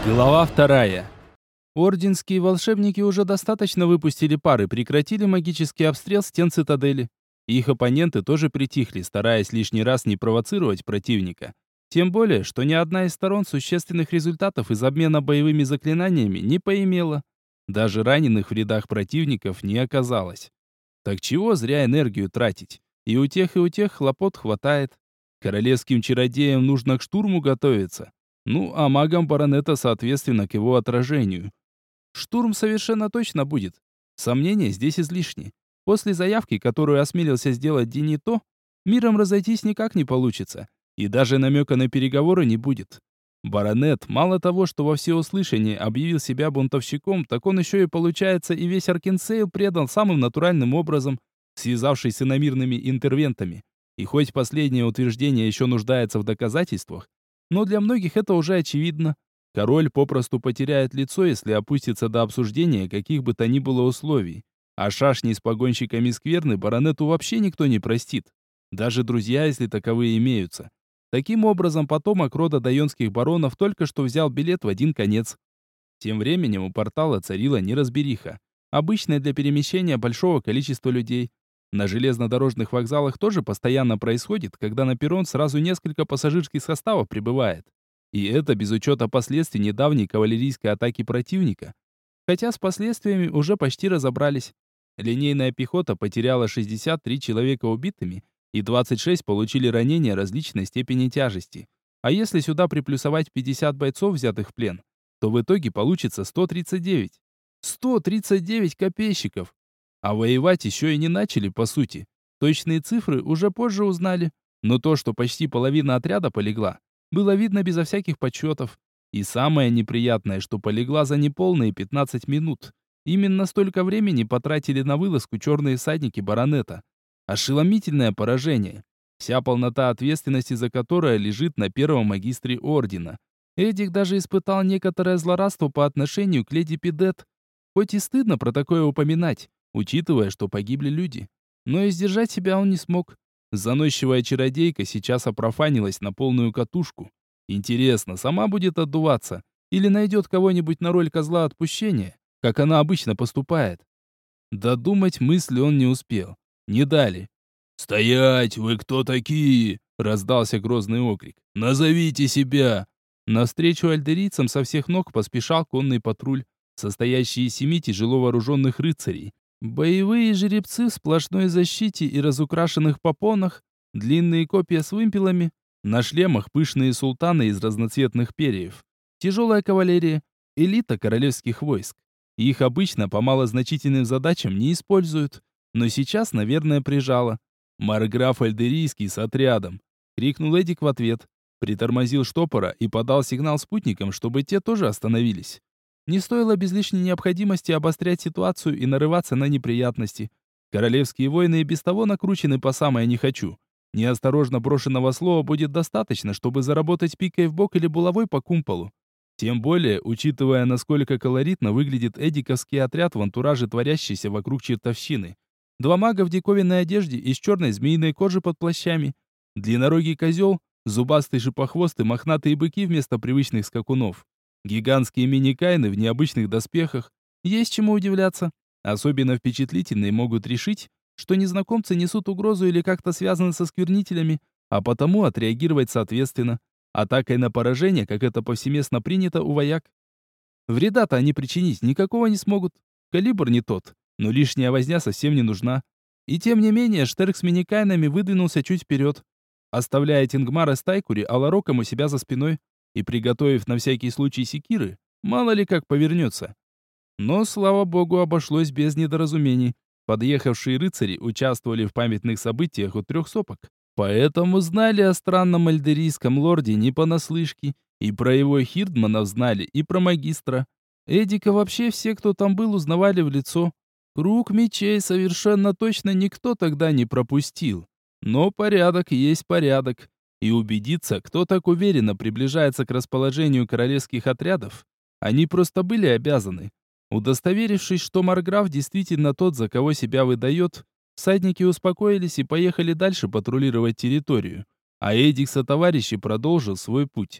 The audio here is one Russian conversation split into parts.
Глава вторая. Орденские волшебники уже достаточно выпустили пар и прекратили магический обстрел стен цитадели. Их оппоненты тоже притихли, стараясь лишний раз не провоцировать противника. Тем более, что ни одна из сторон существенных результатов из обмена боевыми заклинаниями не поимела. Даже раненых в рядах противников не оказалось. Так чего зря энергию тратить? И у тех хлопот хватает. Королевским чародеям нужно к штурму готовиться. Ну, а магам баронета, соответственно, к его отражению. Штурм совершенно точно будет. Сомнения здесь излишни. После заявки, которую осмелился сделать Динито, миром разойтись никак не получится. И даже намека на переговоры не будет. Баронет, мало того, что во всеуслышание объявил себя бунтовщиком, так он еще и, получается, и весь Аркенсейл предал самым натуральным образом, связавшись с иномирными интервентами. И хоть последнее утверждение еще нуждается в доказательствах, но для многих это уже очевидно. Король попросту потеряет лицо, если опустится до обсуждения каких бы то ни было условий. А шашни с погонщиками скверны баронету вообще никто не простит. Даже друзья, если таковые имеются. Таким образом, потомок рода дайонских баронов только что взял билет в один конец. Тем временем у портала царила неразбериха, обычная для перемещения большого количества людей. На железнодорожных вокзалах тоже постоянно происходит, когда на перрон сразу несколько пассажирских составов прибывает. И это без учета последствий недавней кавалерийской атаки противника. Хотя с последствиями уже почти разобрались. Линейная пехота потеряла 63 человека убитыми, и 26 получили ранения различной степени тяжести. А если сюда приплюсовать 50 бойцов, взятых в плен, то в итоге получится 139. 139 копейщиков! А воевать еще и не начали, по сути. Точные цифры уже позже узнали. Но то, что почти половина отряда полегла, было видно безо всяких подсчетов. И самое неприятное, что полегла за неполные 15 минут. Именно столько времени потратили на вылазку черные всадники баронета. Ошеломительное поражение. Вся полнота ответственности за которое лежит на первом магистре ордена. Эдик даже испытал некоторое злорадство по отношению к леди Пидет. Хоть и стыдно про такое упоминать, учитывая, что погибли люди. Но и сдержать себя он не смог. Заносчивая чародейка сейчас опрофанилась на полную катушку. Интересно, сама будет отдуваться? Или найдет кого-нибудь на роль козла отпущения, как она обычно поступает? Додумать мысли он не успел. Не дали. «Стоять! Вы кто такие?» — раздался грозный окрик. «Назовите себя!» Навстречу альдерийцам со всех ног поспешал конный патруль, состоящий из 7 тяжело вооруженных рыцарей. Боевые жеребцы в сплошной защите и разукрашенных попонах, длинные копья с вымпелами, на шлемах пышные султаны из разноцветных перьев. Тяжелая кавалерия, элита королевских войск. Их обычно по малозначительным задачам не используют, но сейчас, наверное, прижало. «Марграф Альдерийский с отрядом!» — крикнул Эдик в ответ, притормозил штопора и подал сигнал спутникам, чтобы те тоже остановились. Не стоило без лишней необходимости обострять ситуацию и нарываться на неприятности. Королевские воины и без того накручены по самое не хочу. Неосторожно брошенного слова будет достаточно, чтобы заработать пикой в бок или булавой по кумполу. Тем более, учитывая, насколько колоритно выглядит эдиковский отряд в антураже, творящийся вокруг чертовщины. 2 мага в диковинной одежде и с черной змеиной кожи под плащами. Длиннорогий козел, зубастый шипохвост и мохнатые быки вместо привычных скакунов. Гигантские мини-кайны в необычных доспехах. Есть чему удивляться. Особенно впечатлительные могут решить, что незнакомцы несут угрозу или как-то связаны со сквернителями, а потому отреагировать соответственно. Атакой на поражение, как это повсеместно принято у вояк. Вреда-то они причинить никакого не смогут. Калибр не тот, но лишняя возня совсем не нужна. И тем не менее, Штерк с миникайнами выдвинулся чуть вперед, оставляя Тингмара с Тайкури алароком у себя за спиной и приготовив на всякий случай секиры, мало ли как повернется. Но, слава богу, обошлось без недоразумений. Подъехавшие рыцари участвовали в памятных событиях у 3 сопок, поэтому знали о странном альдерийском лорде не понаслышке, и про его хирдманов знали, и про магистра. Эдика вообще все, кто там был, узнавали в лицо. Круг мечей совершенно точно никто тогда не пропустил. Но порядок есть порядок. И убедиться, кто так уверенно приближается к расположению королевских отрядов, они просто были обязаны. Удостоверившись, что Марграф действительно тот, за кого себя выдает, всадники успокоились и поехали дальше патрулировать территорию, а Эдик со товарищи продолжил свой путь.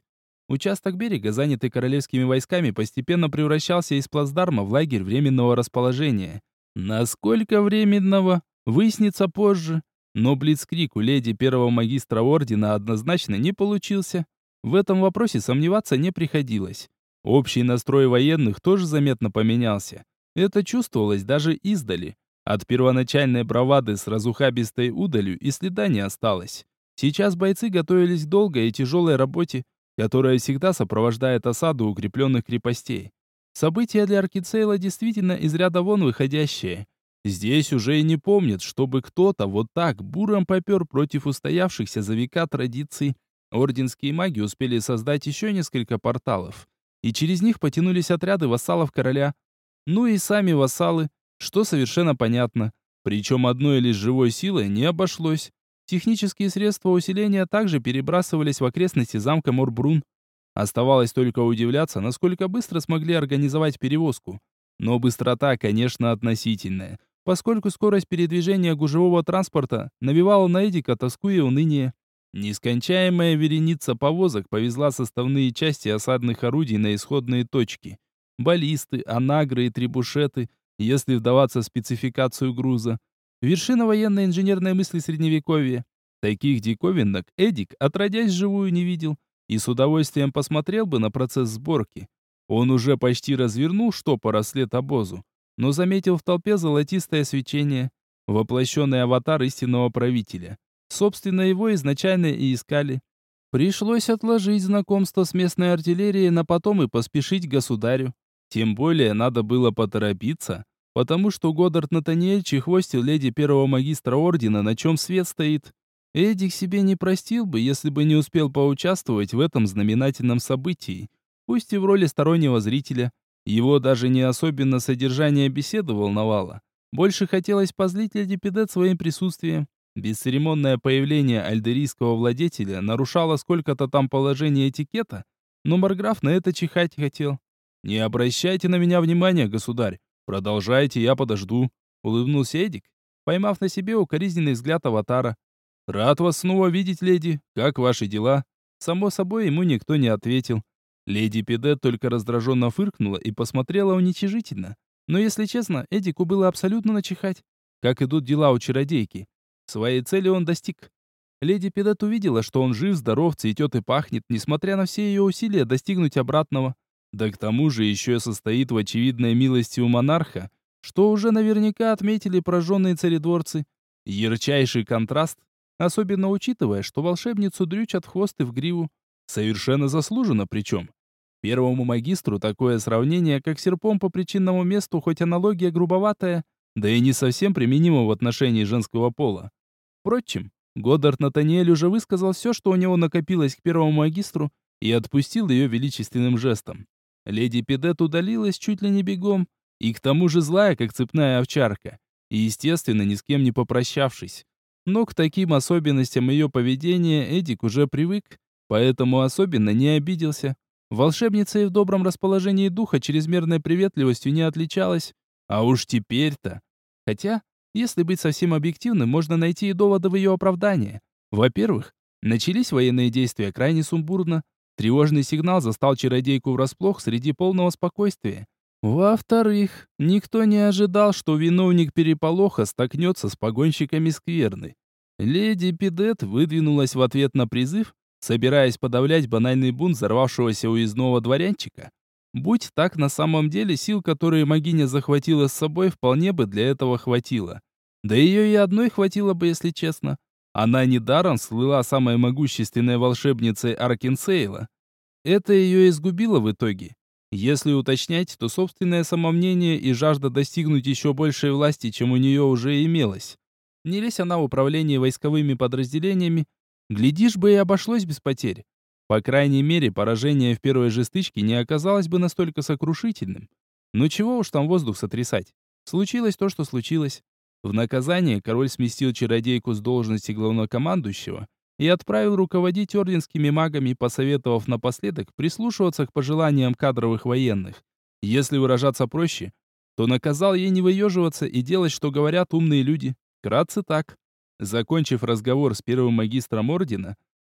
Участок берега, занятый королевскими войсками, постепенно превращался из плацдарма в лагерь временного расположения. Насколько временного, выяснится позже. Но блицкриг у леди первого магистра ордена однозначно не получился. В этом вопросе сомневаться не приходилось. Общий настрой военных тоже заметно поменялся. Это чувствовалось даже издали. От первоначальной бравады с разухабистой удалью и следа не осталось. Сейчас бойцы готовились к долгой и тяжелой работе, которая всегда сопровождает осаду укрепленных крепостей. События для Аркицейла действительно из ряда вон выходящие. Здесь уже и не помнят, чтобы кто-то вот так буром попер против устоявшихся за века традиций. Орденские маги успели создать еще несколько порталов, и через них потянулись отряды вассалов короля. Ну и сами вассалы, что совершенно понятно. Причем одной лишь живой силой не обошлось. Технические средства усиления также перебрасывались в окрестности замка Морбрун. Оставалось только удивляться, насколько быстро смогли организовать перевозку. Но быстрота, конечно, относительная, поскольку скорость передвижения гужевого транспорта навевала на Эдика тоску и уныние. Нескончаемая вереница повозок повезла составные части осадных орудий на исходные точки. Баллисты, анагры и трибушеты, если вдаваться в спецификацию груза. Вершина военной инженерной мысли Средневековья. Таких диковинок Эдик, отродясь вживую, не видел и с удовольствием посмотрел бы на процесс сборки. Он уже почти развернул штопора вслед обозу, но заметил в толпе золотистое свечение, воплощенный аватар истинного правителя. Собственно, его изначально и искали. Пришлось отложить знакомство с местной артиллерией на потом и поспешить к государю. Тем более надо было поторопиться, потому что Годдард Натаниэль чехвостил леди первого магистра ордена, на чем свет стоит. Эдик себе не простил бы, если бы не успел поучаствовать в этом знаменательном событии, пусть и в роли стороннего зрителя. Его даже не особенно содержание беседы волновало. Больше хотелось позлить леди Педет своим присутствием. Бесцеремонное появление альдерийского владетеля нарушало сколько-то там положение этикета, но Марграф на это чихать хотел. «Не обращайте на меня внимания, государь. Продолжайте, я подожду», — улыбнулся Эдик, поймав на себе укоризненный взгляд аватара. «Рад вас снова видеть, леди. Как ваши дела?» Само собой, ему никто не ответил. Леди Педет только раздраженно фыркнула и посмотрела уничижительно. Но, если честно, Эдику было абсолютно начихать. Как идут дела у чародейки? Своей цели он достиг. Леди Педет увидела, что он жив, здоров, цветет и пахнет, несмотря на все ее усилия достигнуть обратного. Да к тому же еще состоит в очевидной милости у монарха, что уже наверняка отметили прожженные царедворцы. Ярчайший контраст, особенно учитывая, что волшебницу дрючат в хвост и в гриву. Совершенно заслуженно причем. Первому магистру такое сравнение, как серпом по причинному месту, хоть аналогия грубоватая, да и не совсем применима в отношении женского пола. Впрочем, Годдард Натаниэль уже высказал все, что у него накопилось к первому магистру, и отпустил ее величественным жестом. Леди Педет удалилась чуть ли не бегом, и к тому же злая, как цепная овчарка, и, естественно, ни с кем не попрощавшись. Но к таким особенностям ее поведения Эдик уже привык, поэтому особенно не обиделся. Волшебница и в добром расположении духа чрезмерной приветливостью не отличалась. А уж теперь-то... Хотя, если быть совсем объективным, можно найти и доводы в ее оправдание. Во-первых, начались военные действия крайне сумбурно. Тревожный сигнал застал чародейку врасплох среди полного спокойствия. Во-вторых, никто не ожидал, что виновник переполоха столкнется с погонщиками скверны. Леди Педет выдвинулась в ответ на призыв, собираясь подавлять банальный бунт взорвавшегося уездного дворянчика. Будь так, на самом деле сил, которые могиня захватила с собой, вполне бы для этого хватило. Да ее и одной хватило бы, если честно. Она недаром слыла самой могущественной волшебницей Аркинсейла. Это ее изгубило в итоге. Если уточнять, то собственное самомнение и жажда достигнуть еще большей власти, чем у нее уже имелось. Не лезь она в управление войсковыми подразделениями, глядишь бы и обошлось без потерь. По крайней мере, поражение в первой же стычке не оказалось бы настолько сокрушительным. Но чего уж там воздух сотрясать. Случилось то, что случилось. В наказание король сместил чародейку с должности главнокомандующего и отправил руководить орденскими магами, посоветовав напоследок прислушиваться к пожеланиям кадровых военных. Если выражаться проще, то наказал ей не выеживаться и делать, что говорят умные люди. Вкратце так. Закончив разговор с первым магистром ордена,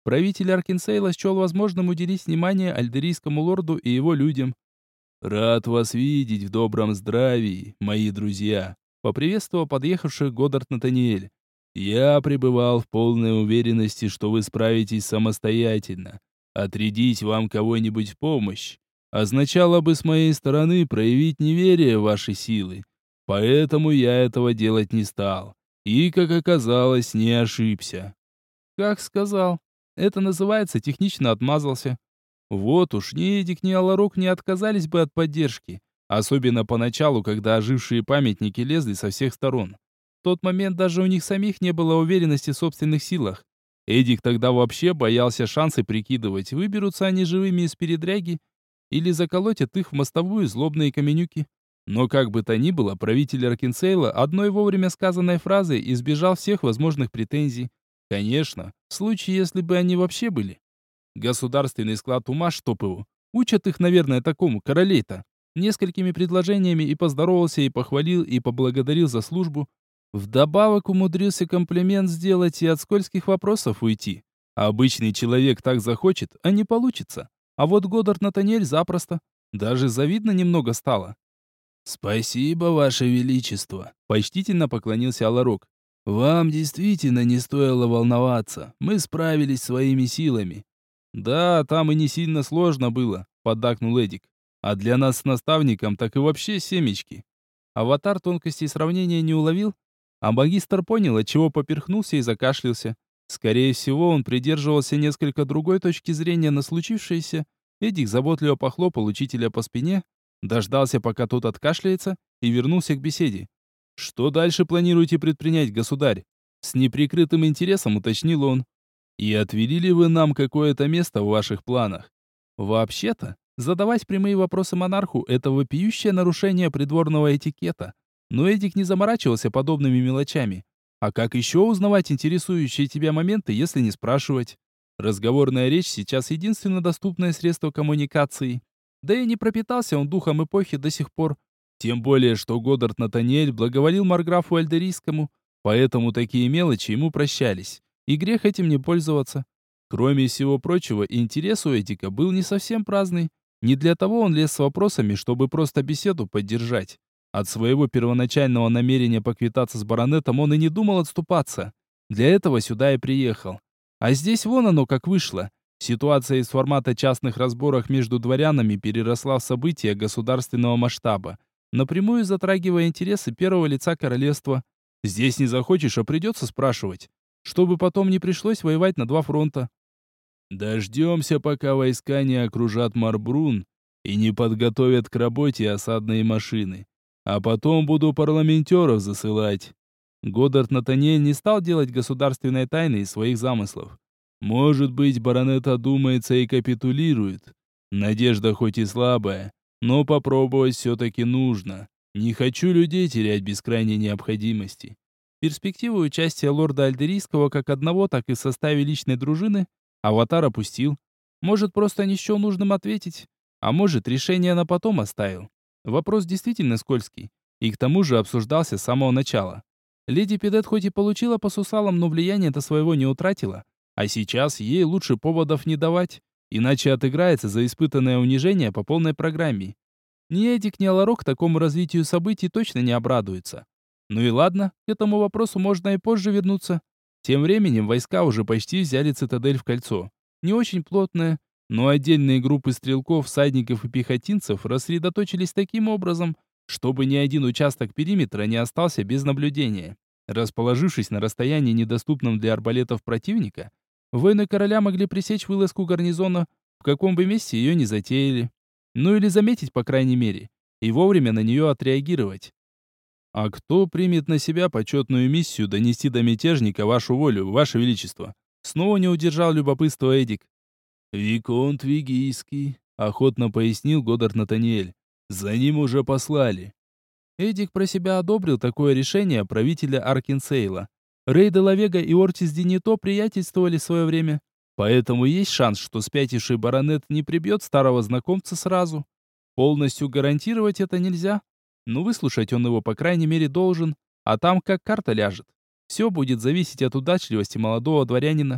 правитель Аркинсейла счел возможным уделить внимание альдерийскому лорду и его людям. «Рад вас видеть в добром здравии, мои друзья», — поприветствовал подъехавших Годдард Натаниэль. «Я пребывал в полной уверенности, что вы справитесь самостоятельно. Отрядить вам кого-нибудь в помощь означало бы с моей стороны проявить неверие в ваши силы. Поэтому я этого делать не стал. И, как оказалось, не ошибся». «Как сказал. Это называется технично отмазался». Вот уж ни Эдик, ни Аларок не отказались бы от поддержки, особенно поначалу, когда ожившие памятники лезли со всех сторон. В тот момент даже у них самих не было уверенности в собственных силах. Эдик тогда вообще боялся шансы прикидывать, выберутся они живыми из передряги или заколотят их в мостовую злобные каменюки. Но как бы то ни было, правитель Аркинсейла одной вовремя сказанной фразой избежал всех возможных претензий. Конечно, в случае, если бы они вообще были. Государственный склад ума, чтоб его. Учат их, наверное, такому, королей-то. Несколькими предложениями и поздоровался, и похвалил, и поблагодарил за службу. Вдобавок умудрился комплимент сделать и от скользких вопросов уйти. Обычный человек так захочет, а не получится. А вот Годдард Натаниэль запросто. Даже завидно немного стало. «Спасибо, Ваше Величество», — почтительно поклонился Аларок. «Вам действительно не стоило волноваться. Мы справились своими силами». «Да, там и не сильно сложно было», — поддакнул Эдик. «А для нас с наставником так и вообще семечки». Аватар тонкостей сравнения не уловил, а магистр понял, отчего поперхнулся и закашлялся. Скорее всего, он придерживался несколько другой точки зрения на случившееся. Эдик заботливо похлопал учителя по спине, дождался, пока тот откашляется, и вернулся к беседе. «Что дальше планируете предпринять, государь?» С неприкрытым интересом уточнил он. «И отвели ли вы нам какое-то место в ваших планах?» Вообще-то, задавать прямые вопросы монарху – это вопиющее нарушение придворного этикета. Но Эдик не заморачивался подобными мелочами. А как еще узнавать интересующие тебя моменты, если не спрашивать? Разговорная речь сейчас единственно доступное средство коммуникации. Да и не пропитался он духом эпохи до сих пор. Тем более, что Годдард Натаниэль благоволил марграфу Альдерийскому, поэтому такие мелочи ему прощались. И грех этим не пользоваться. Кроме всего прочего, интерес у Эдика был не совсем праздный. Не для того он лез с вопросами, чтобы просто беседу поддержать. От своего первоначального намерения поквитаться с баронетом он и не думал отступаться. Для этого сюда и приехал. А здесь вон оно как вышло. Ситуация из формата частных разборок между дворянами переросла в события государственного масштаба, напрямую затрагивая интересы первого лица королевства. Здесь не захочешь, а придется спрашивать, чтобы потом не пришлось воевать на два фронта. Дождемся, пока войска не окружат Марбрун и не подготовят к работе осадные машины. А потом буду парламентеров засылать. Годдард Натаниэль не стал делать государственной тайны из своих замыслов. Может быть, баронет одумается и капитулирует. Надежда хоть и слабая, но попробовать все-таки нужно. Не хочу людей терять без крайней необходимости. Перспективу участия лорда Альдерийского как одного, так и в составе личной дружины Аватар опустил. Может, просто не счел нужным ответить, а может, решение на потом оставил. Вопрос действительно скользкий, и к тому же обсуждался с самого начала. Леди Педет хоть и получила по сусалам, но влияния-то своего не утратила, а сейчас ей лучше поводов не давать, иначе отыграется за испытанное унижение по полной программе. Ни Эдик, ни Аларок такому развитию событий точно не обрадуются. Ну и ладно, к этому вопросу можно и позже вернуться. Тем временем войска уже почти взяли цитадель в кольцо. Не очень плотное, но отдельные группы стрелков, всадников и пехотинцев рассредоточились таким образом, чтобы ни один участок периметра не остался без наблюдения. Расположившись на расстоянии, недоступном для арбалетов противника, воины короля могли пресечь вылазку гарнизона, в каком бы месте ее ни затеяли. Ну или заметить, по крайней мере, и вовремя на нее отреагировать. «А кто примет на себя почетную миссию донести до мятежника вашу волю, ваше величество?» Снова не удержал любопытства Эдик. «Виконт Вигийский», — охотно пояснил Годдард Натаниэль. «За ним уже послали». Эдик про себя одобрил такое решение правителя Аркинсейла. Рей де Лавега и Ортис Динито приятельствовали в свое время, поэтому есть шанс, что спятивший баронет не прибьет старого знакомца сразу. Полностью гарантировать это нельзя. Но выслушать он его, по крайней мере, должен, а там как карта ляжет. Все будет зависеть от удачливости молодого дворянина.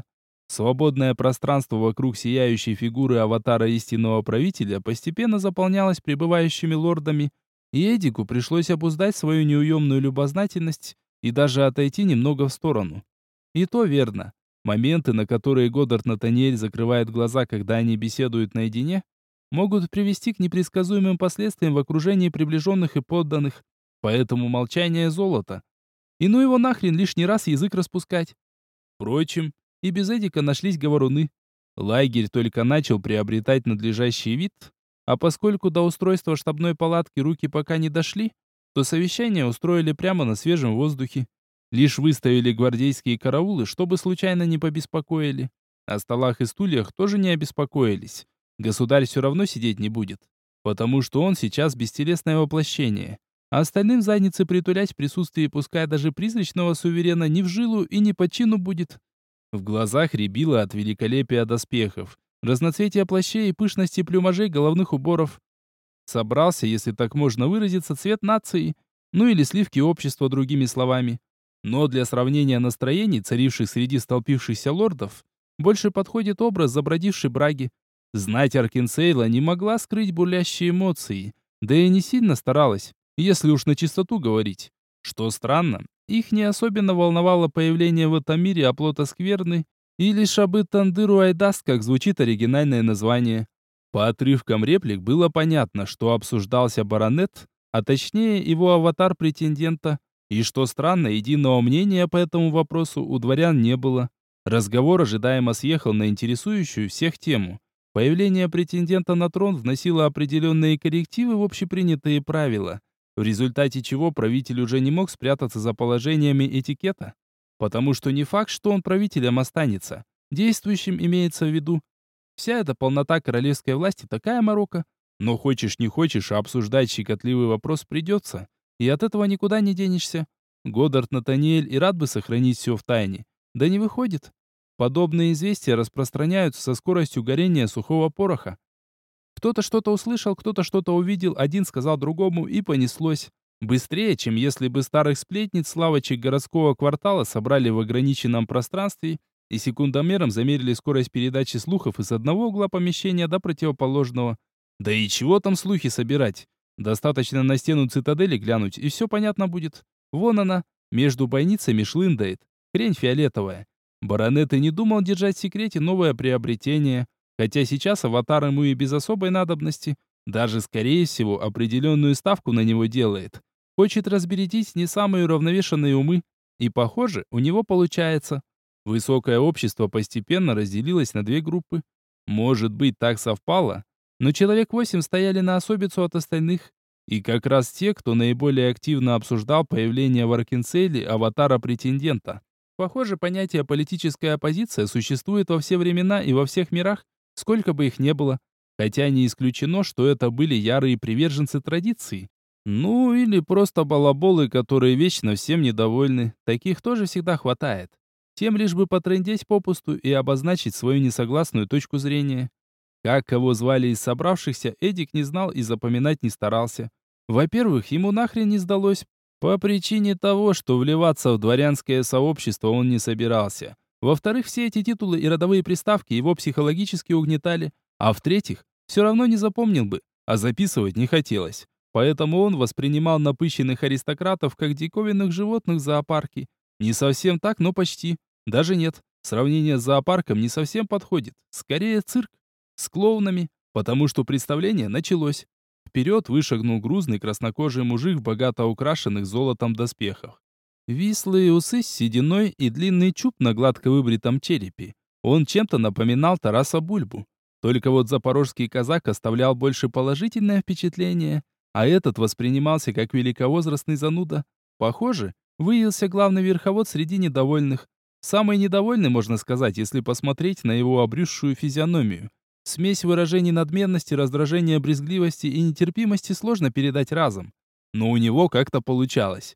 Свободное пространство вокруг сияющей фигуры аватара истинного правителя постепенно заполнялось прибывающими лордами, и Эдику пришлось обуздать свою неуемную любознательность и даже отойти немного в сторону. И то верно. Моменты, на которые Годдард Натаниэль закрывает глаза, когда они беседуют наедине, могут привести к непредсказуемым последствиям в окружении приближенных и подданных. Поэтому молчание золото. И ну его нахрен лишний раз язык распускать. Впрочем, и без Эдика нашлись говоруны. Лагерь только начал приобретать надлежащий вид, а поскольку до устройства штабной палатки руки пока не дошли, то совещание устроили прямо на свежем воздухе. Лишь выставили гвардейские караулы, чтобы случайно не побеспокоили. О столах и стульях тоже не обеспокоились. Государь все равно сидеть не будет, потому что он сейчас бестелесное воплощение. А остальным задницы притулять в присутствии пускай даже призрачного суверена ни в жилу и ни по чину будет. В глазах рябило от великолепия доспехов, разноцветия плащей и пышности плюмажей головных уборов. Собрался, если так можно выразиться, цвет нации, ну или сливки общества, другими словами. Но для сравнения настроений, царивших среди столпившихся лордов, больше подходит образ забродившей браги. Знать Аркинсейла не могла скрыть бурлящие эмоции, да и не сильно старалась, если уж на чистоту говорить. Что странно, их не особенно волновало появление в этом мире оплота скверны или Шабы Тандыру Айдаст, как звучит оригинальное название. По отрывкам реплик было понятно, что обсуждался баронет, а точнее его аватар претендента, и что странно, единого мнения по этому вопросу у дворян не было. Разговор ожидаемо съехал на интересующую всех тему. Появление претендента на трон вносило определенные коррективы в общепринятые правила, в результате чего правитель уже не мог спрятаться за положениями этикета, потому что не факт, что он правителем останется. Действующим имеется в виду. Вся эта полнота королевской власти такая морока, но хочешь не хочешь, а обсуждать щекотливый вопрос придется, и от этого никуда не денешься. Годдард Натаниэль и рад бы сохранить все в тайне, да не выходит. Подобные известия распространяются со скоростью горения сухого пороха. Кто-то что-то услышал, кто-то что-то увидел, один сказал другому, и понеслось. Быстрее, чем если бы старых сплетниц лавочек городского квартала собрали в ограниченном пространстве и секундомером замерили скорость передачи слухов из одного угла помещения до противоположного. Да и чего там слухи собирать? Достаточно на стену цитадели глянуть, и все понятно будет. Вон она, между бойницами шлындает. Хрень фиолетовая. Баронет и не думал держать в секрете новое приобретение, хотя сейчас аватар ему и без особой надобности, даже, скорее всего, определенную ставку на него делает. Хочет разбередить не самые уравновешенные умы, и, похоже, у него получается. Высокое общество постепенно разделилось на две группы. Может быть, так совпало, но человек 8 стояли на особицу от остальных, и как раз те, кто наиболее активно обсуждал появление в Аркинсейле аватара-претендента. Похоже, понятие «политическая оппозиция» существует во все времена и во всех мирах, сколько бы их ни было. Хотя не исключено, что это были ярые приверженцы традиции. Ну, или просто балаболы, которые вечно всем недовольны. Таких тоже всегда хватает. Тем лишь бы потрындеть попусту и обозначить свою несогласную точку зрения. Как кого звали из собравшихся, Эдик не знал и запоминать не старался. Во-первых, ему нахрен не сдалось, по причине того, что вливаться в дворянское сообщество он не собирался. Во-вторых, все эти титулы и родовые приставки его психологически угнетали. А в-третьих, все равно не запомнил бы, а записывать не хотелось. Поэтому он воспринимал напыщенных аристократов как диковинных животных в зоопарке. Не совсем так, но почти. Даже нет, сравнение с зоопарком не совсем подходит. Скорее цирк. С клоунами, потому что представление началось. Вперед вышагнул грузный краснокожий мужик в богато украшенных золотом доспехах. Вислые усы с сединой и длинный чуб на гладко выбритом черепе. Он чем-то напоминал Тараса Бульбу. Только вот запорожский казак оставлял больше положительное впечатление, а этот воспринимался как великовозрастный зануда. Похоже, выявился главный верховод среди недовольных. Самый недовольный, можно сказать, если посмотреть на его обрюзшую физиономию. Смесь выражений надменности, раздражения, брезгливости и нетерпимости сложно передать разом. Но у него как-то получалось.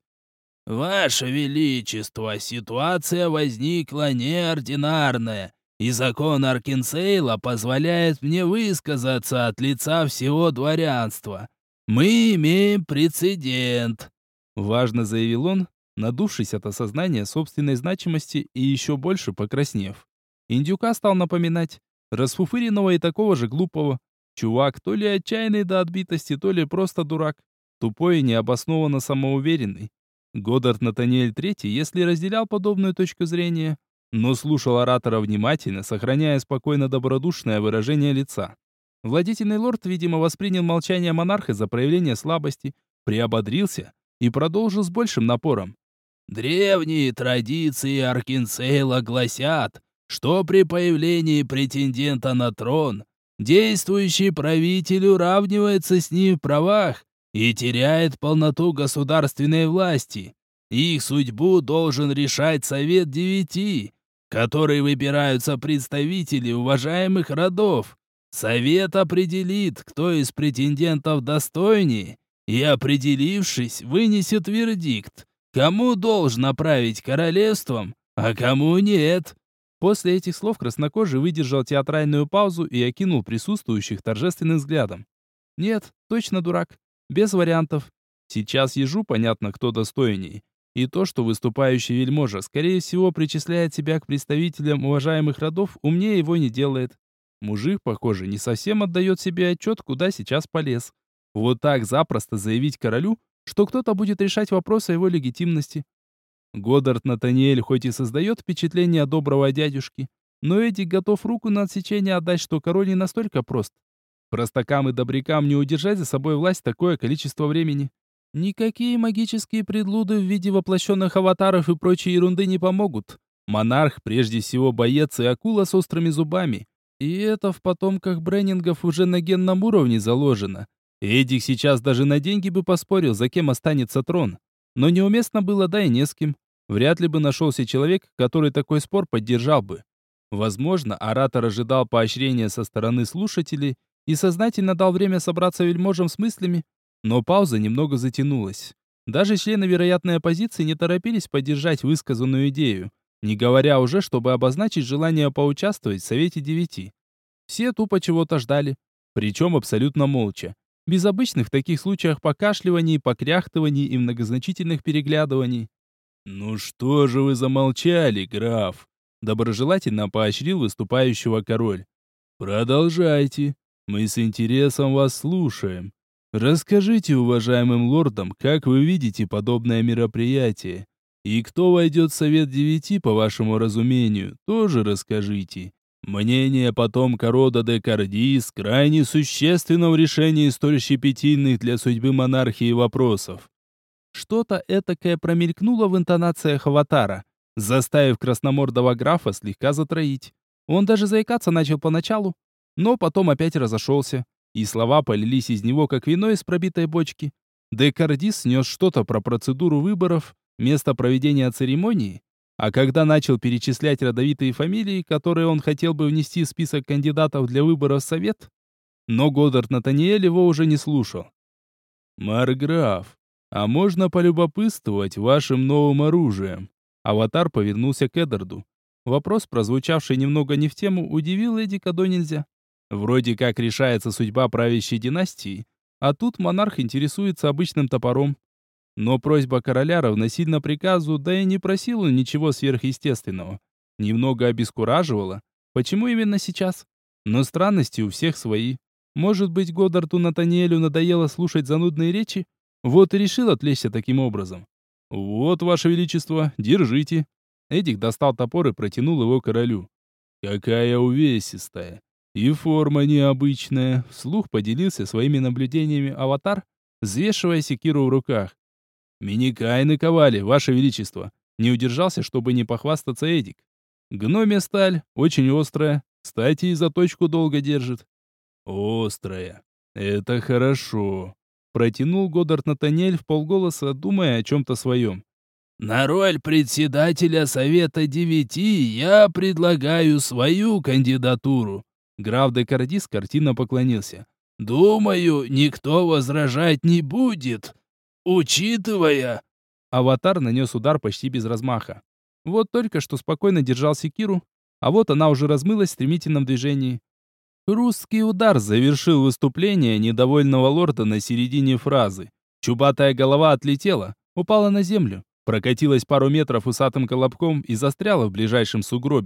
«Ваше Величество, ситуация возникла неординарная, и закон Аркинсейла позволяет мне высказаться от лица всего дворянства. Мы имеем прецедент», — важно заявил он, надувшись от осознания собственной значимости и еще больше покраснев. Индюка стал напоминать. Расфуфыренного и такого же глупого. Чувак то ли отчаянный до отбитости, то ли просто дурак. Тупой и необоснованно самоуверенный. Годдард Натаниэль III, если разделял подобную точку зрения, но слушал оратора внимательно, сохраняя спокойно добродушное выражение лица. Владетельный лорд, видимо, воспринял молчание монарха за проявление слабости, приободрился и продолжил с большим напором. Древние традиции Аркинсейла гласят, что при появлении претендента на трон действующий правитель уравнивается с ним в правах и теряет полноту государственной власти. Их судьбу должен решать Совет Девяти, в который выбираются представители уважаемых родов. Совет определит, кто из претендентов достойнее, и, определившись, вынесет вердикт, кому должно править королевством, а кому нет. После этих слов краснокожий выдержал театральную паузу и окинул присутствующих торжественным взглядом. Нет, точно дурак. Без вариантов. Сейчас ежу понятно, кто достойней. И то, что выступающий вельможа, скорее всего, причисляет себя к представителям уважаемых родов, умнее его не делает. Мужик, похоже, не совсем отдает себе отчет, куда сейчас полез. Вот так запросто заявить королю, что кто-то будет решать вопрос о его легитимности. Годдард Натаниэль хоть и создает впечатление доброго дядюшки, но Эдик готов руку на отсечение отдать, что король не настолько прост. Простакам и добрякам не удержать за собой власть такое количество времени. Никакие магические предлуды в виде воплощенных аватаров и прочей ерунды не помогут. Монарх прежде всего боец и акула с острыми зубами. И это в потомках Бреннингов уже на генном уровне заложено. Эдик сейчас даже на деньги бы поспорил, за кем останется трон. Но неуместно было, да и не с кем. Вряд ли бы нашелся человек, который такой спор поддержал бы. Возможно, оратор ожидал поощрения со стороны слушателей и сознательно дал время собраться вельможам с мыслями, но пауза немного затянулась. Даже члены вероятной оппозиции не торопились поддержать высказанную идею, не говоря уже, чтобы обозначить желание поучаствовать в Совете Девяти. Все тупо чего-то ждали, причем абсолютно молча, без обычных в таких случаях покашливаний, покряхтываний и многозначительных переглядываний. «Ну что же вы замолчали, граф?» Доброжелательно поощрил выступающего король. «Продолжайте. Мы с интересом вас слушаем. Расскажите уважаемым лордам, как вы видите подобное мероприятие. И кто войдет в Совет Девяти, по вашему разумению, тоже расскажите. Мнение потомка рода де Кардис крайне существенно в решении столь щепетильных для судьбы монархии вопросов». Что-то этакое промелькнуло в интонациях аватара, заставив красномордого графа слегка затроить. Он даже заикаться начал поначалу, но потом опять разошелся, и слова полились из него, как вино из пробитой бочки. Декардис снес что-то про процедуру выборов, место проведения церемонии, а когда начал перечислять родовитые фамилии, которые он хотел бы внести в список кандидатов для выбора в совет, но Годдард Натаниэль его уже не слушал. «Марграф, а можно полюбопытствовать вашим новым оружием?» Аватар повернулся к Эддарду. Вопрос, прозвучавший немного не в тему, удивил Эдика до нельзя. Вроде как решается судьба правящей династии, а тут монарх интересуется обычным топором. Но просьба короля равносильно приказу, да и не просил он ничего сверхъестественного. Немного обескураживало. Почему именно сейчас? Но странности у всех свои. Может быть, Годдарду Натаниэлю надоело слушать занудные речи? Вот и решил отвлечься таким образом. «Вот, ваше величество, держите». Эдик достал топор и протянул его королю. «Какая увесистая. И форма необычная», — вслух поделился своими наблюдениями аватар, взвешивая секиру в руках. «Миникайны ковали, ваше величество», — не удержался, чтобы не похвастаться Эдик. «Гномья сталь, очень острая, кстати, и заточку долго держит». «Острая. Это хорошо», — протянул Годдард Натаниэль вполголоса, думая о чем-то своем. «На роль председателя Совета Девяти я предлагаю свою кандидатуру». Граф де Кардис картинно поклонился. «Думаю, никто возражать не будет, учитывая...» Аватар нанес удар почти без размаха. Вот только что спокойно держал секиру, а вот она уже размылась в стремительном движении. Хрусткий удар завершил выступление недовольного лорда на середине фразы. Чубатая голова отлетела, упала на землю, прокатилась пару метров усатым колобком и застряла в ближайшем сугробе.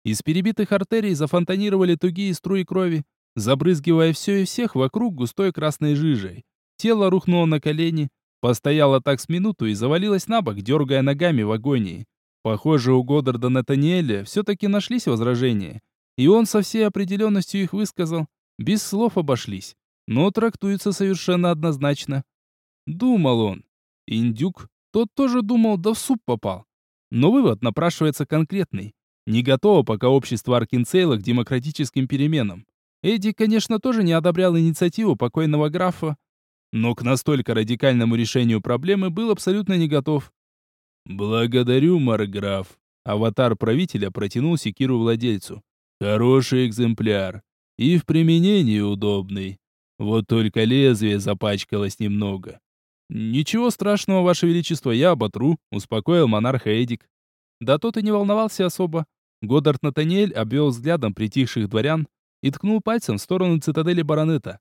Из перебитых артерий зафонтанировали тугие струи крови, забрызгивая все и всех вокруг густой красной жижей. Тело рухнуло на колени, постояло так с минуту и завалилось на бок, дергая ногами в агонии. Похоже, у Годдарда Натаниэля все-таки нашлись возражения, и он со всей определенностью их высказал. Без слов обошлись, но трактуется совершенно однозначно. Думал он. Индюк, тот тоже думал, да в суп попал. Но вывод напрашивается конкретный. Не готово пока общество Аркинцейла к демократическим переменам. Эдди, конечно, тоже не одобрял инициативу покойного графа, но к настолько радикальному решению проблемы был абсолютно не готов. «Благодарю, марграф». Аватар правителя протянул секиру владельцу. «Хороший экземпляр. И в применении удобный. Вот только лезвие запачкалось немного». «Ничего страшного, ваше величество, я оботру», — успокоил монарха Эдик. Да тот и не волновался особо. Годдард Натаниэль обвел взглядом притихших дворян и ткнул пальцем в сторону цитадели баронета.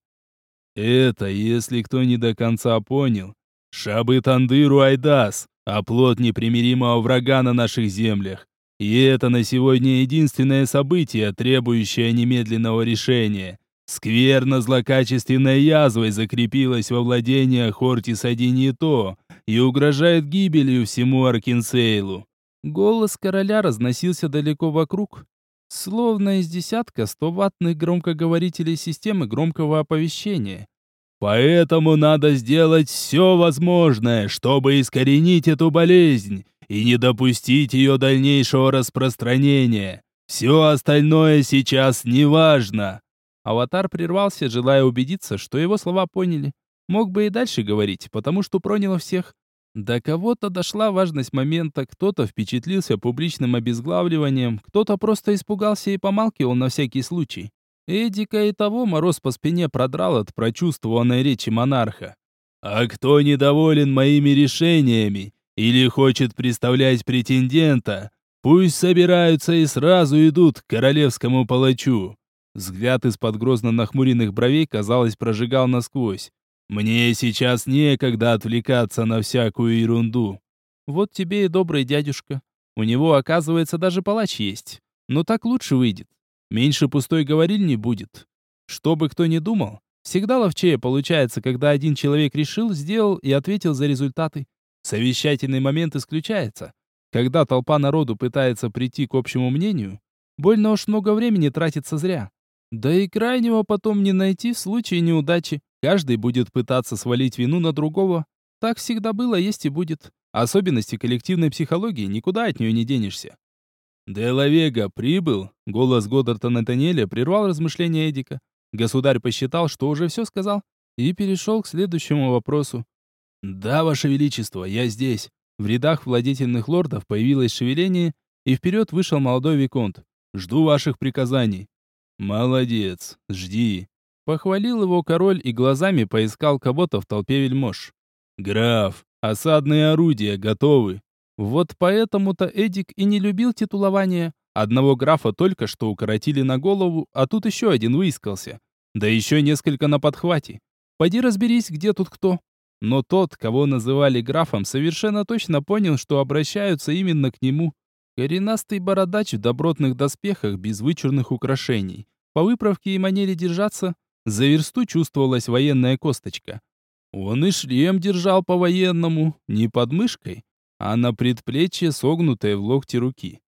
«Это, если кто не до конца понял, Шабы-Тандыру Айдас, оплот непримиримого врага на наших землях. И это на сегодня единственное событие, требующее немедленного решения. Скверно злокачественной язвой закрепилась во владениях Хортиса Диньито и угрожает гибелью всему Аркинсейлу». Голос короля разносился далеко вокруг, словно из десятка 100-ваттных громкоговорителей системы громкого оповещения. «Поэтому надо сделать все возможное, чтобы искоренить эту болезнь и не допустить ее дальнейшего распространения. Все остальное сейчас не важно». Аватар прервался, желая убедиться, что его слова поняли. Мог бы и дальше говорить, потому что проняло всех. До кого-то дошла важность момента, кто-то впечатлился публичным обезглавливанием, кто-то просто испугался и помалкивал на всякий случай. Эдика и того мороз по спине продрал от прочувствованной речи монарха. «А кто недоволен моими решениями или хочет представлять претендента, пусть собираются и сразу идут к королевскому палачу». Взгляд из-под грозно нахмуренных бровей, казалось, прожигал насквозь. «Мне сейчас некогда отвлекаться на всякую ерунду». Вот тебе и добрый дядюшка. У него, оказывается, даже палач есть. Но так лучше выйдет. Меньше пустой говорильни будет. Что бы кто ни думал, всегда ловчее получается, когда один человек решил, сделал и ответил за результаты. Совещательный момент исключается. Когда толпа народу пытается прийти к общему мнению, больно уж много времени тратится зря. Да и крайнего потом не найти в случае неудачи. Каждый будет пытаться свалить вину на другого. Так всегда было, есть и будет. Особенности коллективной психологии, никуда от нее не денешься. «Де ла Вега прибыл?» Голос Годдарда Натаниэля прервал размышления Эдика. Государь посчитал, что уже все сказал, и перешел к следующему вопросу. «Да, ваше величество, я здесь». В рядах владетельных лордов появилось шевеление, и вперед вышел молодой виконт. «Жду ваших приказаний». «Молодец, жди». Похвалил его король и глазами поискал кого-то в толпе вельмож. «Граф, осадные орудия готовы». Вот поэтому-то Эдик и не любил титулования. Одного графа только что укоротили на голову, а тут еще один выискался. Да еще несколько на подхвате. Пойди разберись, где тут кто. Но тот, кого называли графом, совершенно точно понял, что обращаются именно к нему. Коренастый бородач в добротных доспехах без вычурных украшений. По выправке и манере держаться за версту чувствовалась военная косточка. Он и шлем держал по-военному, не под мышкой, а на предплечье, согнутой в локте руки.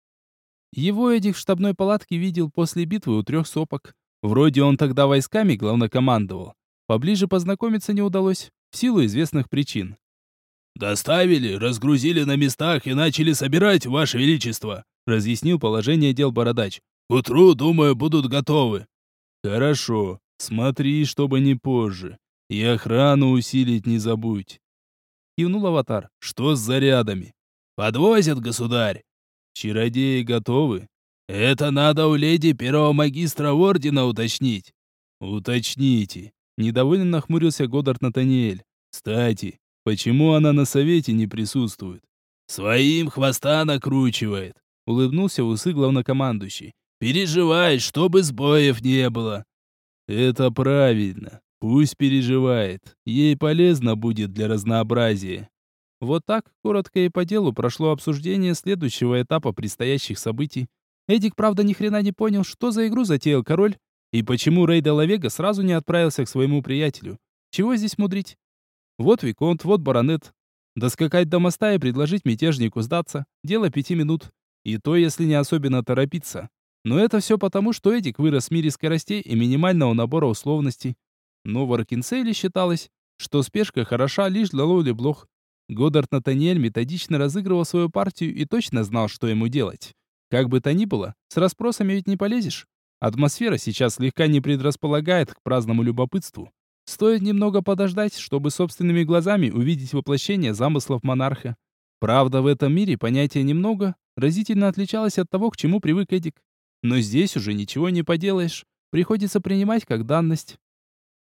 Его Эдик в штабной палатке видел после битвы у 3 сопок. Вроде он тогда войсками главнокомандовал. Поближе познакомиться не удалось, в силу известных причин. «Доставили, разгрузили на местах и начали собирать, ваше величество», разъяснил положение дел бородач. «К утру, думаю, будут готовы». «Хорошо, смотри, чтобы не позже. И охрану усилить не забудь». Кивнул аватар. «Что с зарядами?» «Подвозят, государь». «Чародеи готовы?» «Это надо у леди первого магистра ордена уточнить». «Уточните». Недовольно нахмурился Годдард Натаниэль. «Кстати, почему она на совете не присутствует?» «Своим хвоста накручивает», — улыбнулся в усы главнокомандующий. «Переживает, чтобы сбоев не было». «Это правильно. Пусть переживает. Ей полезно будет для разнообразия». Вот так, коротко и по делу, прошло обсуждение следующего этапа предстоящих событий. Эдик, правда, ни хрена не понял, что за игру затеял король, и почему Рей де ла Вега сразу не отправился к своему приятелю. Чего здесь мудрить? Вот Виконт, вот баронет. Доскакать до моста и предложить мятежнику сдаться. Дело 5 минут. И то, если не особенно торопиться. Но это все потому, что Эдик вырос в мире скоростей и минимального набора условностей. Но в Аркинселе считалось, что спешка хороша лишь для ловли блох. Годдард Натаниэль методично разыгрывал свою партию и точно знал, что ему делать. Как бы то ни было, с расспросами ведь не полезешь. Атмосфера сейчас слегка не предрасполагает к праздному любопытству. Стоит немного подождать, чтобы собственными глазами увидеть воплощение замыслов монарха. Правда, в этом мире понятие «немного» разительно отличалось от того, к чему привык Эдик. Но здесь уже ничего не поделаешь. Приходится принимать как данность.